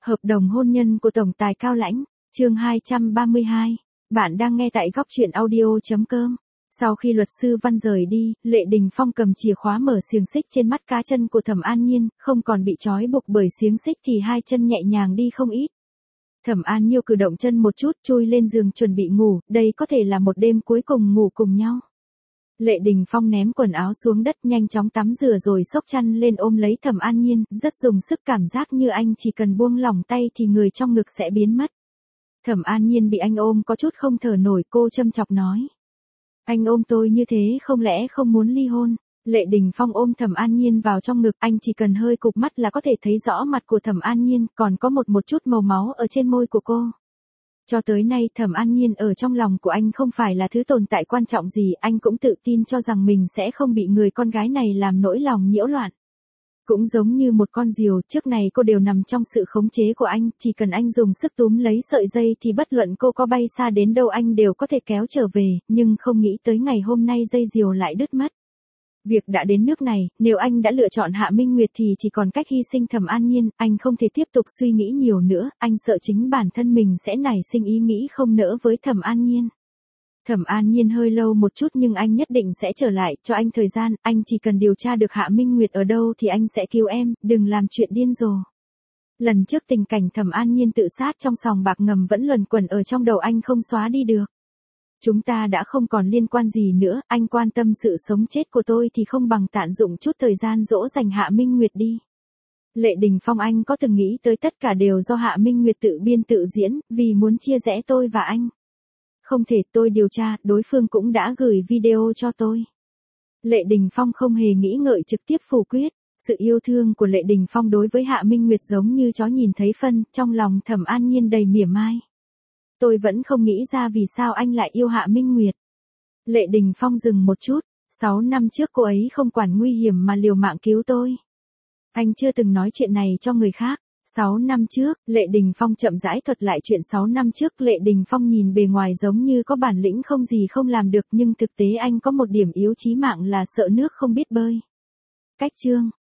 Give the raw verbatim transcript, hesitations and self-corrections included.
Hợp đồng hôn nhân của Tổng tài Cao Lãnh, chương hai trăm ba mươi hai. Bạn đang nghe tại góc truyện audio chấm com. Sau khi luật sư Văn rời đi, Lệ Đình Phong cầm chìa khóa mở xiềng xích trên mắt cá chân của Thẩm An Nhiên, không còn bị trói buộc bởi xiềng xích thì hai chân nhẹ nhàng đi không ít. Thẩm An Nhiêu cử động chân một chút, chui lên giường chuẩn bị ngủ, đây có thể là một đêm cuối cùng ngủ cùng nhau. Lệ Đình Phong ném quần áo xuống đất, nhanh chóng tắm rửa rồi xốc chăn lên ôm lấy Thẩm An Nhiên, rất dùng sức, cảm giác như anh chỉ cần buông lỏng tay thì người trong ngực sẽ biến mất. Thẩm An Nhiên bị anh ôm có chút không thở nổi, cô châm chọc nói. Anh ôm tôi như thế không lẽ không muốn ly hôn? Lệ Đình Phong ôm Thẩm An Nhiên vào trong ngực, anh chỉ cần hơi cụp mắt là có thể thấy rõ mặt của Thẩm An Nhiên, còn có một một chút màu máu ở trên môi của cô. Cho tới nay Thẩm An Nhiên ở trong lòng của anh không phải là thứ tồn tại quan trọng gì, anh cũng tự tin cho rằng mình sẽ không bị người con gái này làm nỗi lòng nhiễu loạn. Cũng giống như một con diều, trước này cô đều nằm trong sự khống chế của anh, chỉ cần anh dùng sức túm lấy sợi dây thì bất luận cô có bay xa đến đâu anh đều có thể kéo trở về, nhưng không nghĩ tới ngày hôm nay dây diều lại đứt mất. Việc đã đến nước này, nếu anh đã lựa chọn Hạ Minh Nguyệt thì chỉ còn cách hy sinh Thẩm An Nhiên, anh không thể tiếp tục suy nghĩ nhiều nữa, anh sợ chính bản thân mình sẽ nảy sinh ý nghĩ không nỡ với Thẩm An Nhiên. Thẩm An Nhiên hơi lâu một chút nhưng anh nhất định sẽ trở lại, cho anh thời gian, anh chỉ cần điều tra được Hạ Minh Nguyệt ở đâu thì anh sẽ cứu em, đừng làm chuyện điên rồ. Lần trước tình cảnh Thẩm An Nhiên tự sát trong sòng bạc ngầm vẫn luẩn quẩn ở trong đầu anh không xóa đi được. Chúng ta đã không còn liên quan gì nữa, anh quan tâm sự sống chết của tôi thì không bằng tận dụng chút thời gian dỗ dành Hạ Minh Nguyệt đi. Lệ Đình Phong, anh có từng nghĩ tới tất cả đều do Hạ Minh Nguyệt tự biên tự diễn, vì muốn chia rẽ tôi và anh? Không thể, tôi điều tra, đối phương cũng đã gửi video cho tôi. Lệ Đình Phong không hề nghĩ ngợi trực tiếp phủ quyết. Sự yêu thương của Lệ Đình Phong đối với Hạ Minh Nguyệt giống như chó nhìn thấy phân, trong lòng Thẩm An Nhiên đầy mỉa mai. Tôi vẫn không nghĩ ra vì sao anh lại yêu Hạ Minh Nguyệt. Lệ Đình Phong dừng một chút, sáu năm trước cô ấy không quản nguy hiểm mà liều mạng cứu tôi. Anh chưa từng nói chuyện này cho người khác. sáu năm trước, Lệ Đình Phong chậm rãi thuật lại chuyện sáu năm trước. Lệ Đình Phong nhìn bề ngoài giống như có bản lĩnh không gì không làm được nhưng thực tế anh có một điểm yếu chí mạng là sợ nước không biết bơi. Cách chương